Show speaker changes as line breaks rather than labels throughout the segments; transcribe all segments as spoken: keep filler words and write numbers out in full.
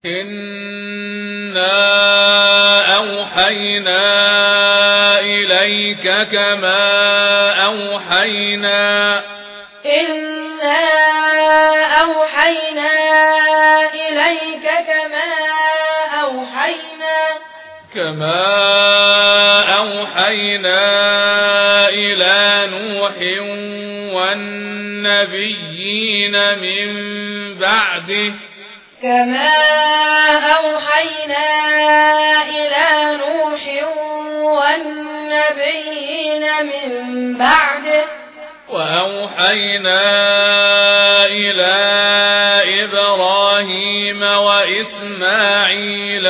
إنا أوحينا إليك كما أوحينا
إنا أوحينا إليك كما أوحينا
كما أوحينا إلى نوح والنبيين من بعده
كما أوحينا إلى نوح والنبيين من بعده
وأوحينا إلى إبراهيم وإسماعيل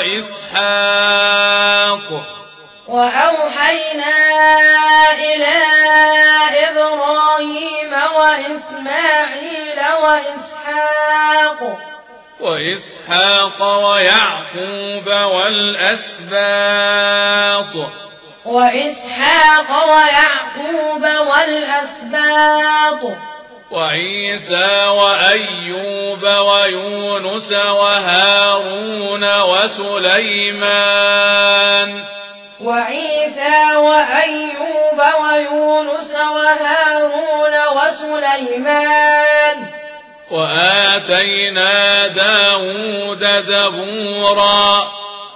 وإسحاق
وأوحينا إلى إبراهيم وإسماعيل وإسحاق
وإسحاق ويعقوب والأسباط
وإسحاق ويعقوب والأسباط
وعيسى وأيوب ويونس وهارون وسليمان
وعيسى وأيوب ويونس وهارون وسليمان
وآتينا داود زبورا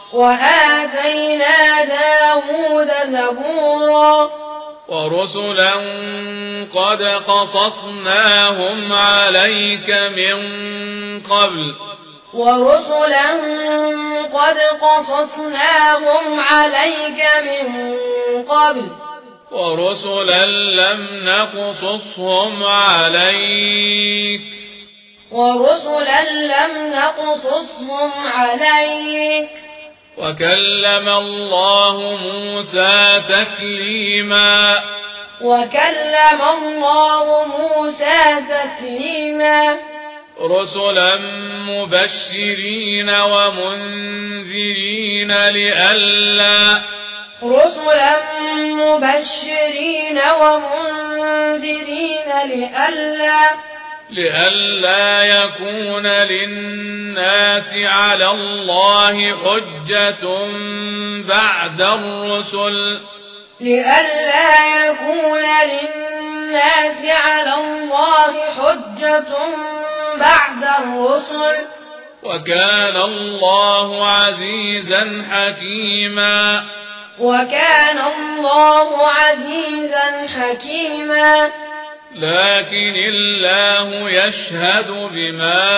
وآتينا داود زبورا
ورسلا قد قصصناهم عليك من قبل
ورسلا قد قصصناهم عليك من قبل
ورسلا لم نقصصهم عليك
ورسلا لم نقصصهم عليك
وكلم الله موسى تكليما
وكلم الله موسى تكليما
رسلا مبشرين ومنذرين لئلا
رسلا مبشرين ومنذرين لئلا
لئلا يكون للناس على الله حجة بعد الرسل
لئلا يكون للناس على الله حجة بعد الرسل
وكان الله عزيزا حكيما
وكان الله عزيزا حكيما
لكن الله يشهد بما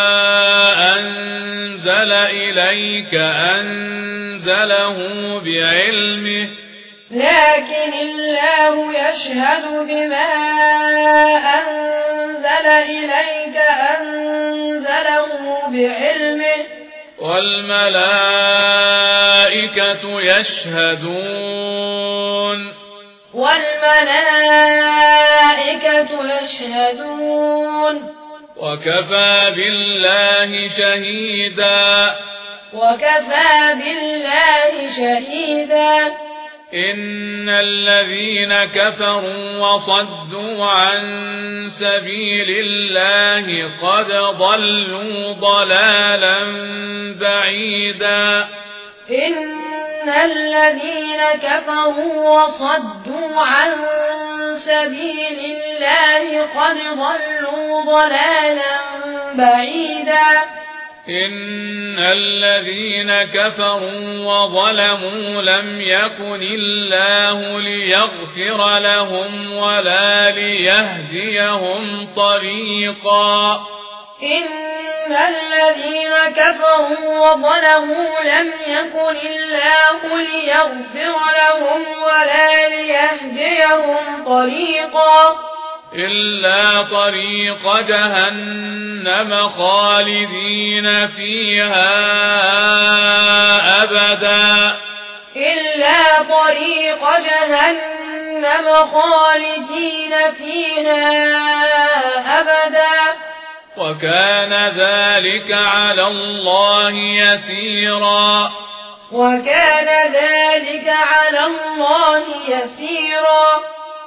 أنزل إليك أنزله بعلمه
لكن الله يشهد بما أنزل إليك أنزله بعلمه
والملائكة يشهدون
والملائكة يشهدون
وكفى بالله شهيدا
وكفى بالله شهيدا
إن الذين كفروا وصدوا عن سبيل الله قد ضلوا ضلالا بعيدا
إن الذين كفروا وصدوا عن سبيل الله قد ضلوا ضلالا بعيدا
إن الذين كفروا وظلموا لم يكن الله ليغفر لهم ولا ليهديهم طريقا
إن الذين كفروا وظلموا لم يكن الله ليغفر لهم ولا ليهديهم طريقا
إلا طريق جهنم خالدين فيها أبدا
إلا طريق جهنم خالدين فيها أبدا
وكان ذلك على الله يسيرا
وكان ذلك على الله يسيرا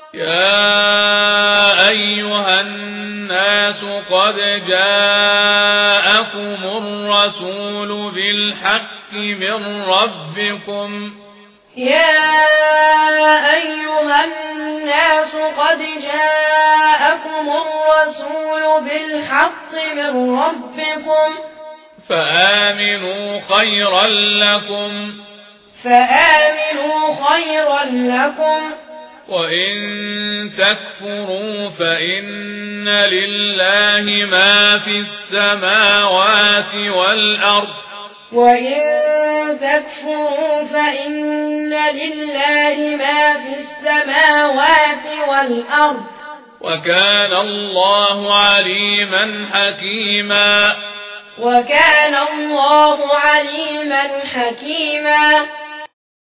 يا أيها الناس قد جاءكم الرسول الرسول بالحق من ربكم
يا أيها الناس قد جاءكم الرسول بالحق من ربكم
فآمنوا خيرا لكم
فآمنوا خيرا لكم
وإن تكفروا فإن لله ما في السماوات والأرض
وإن تكفروا فإن لله ما في السماوات والأرض
وكان الله عليما حكيما
وكان الله عليما حكيما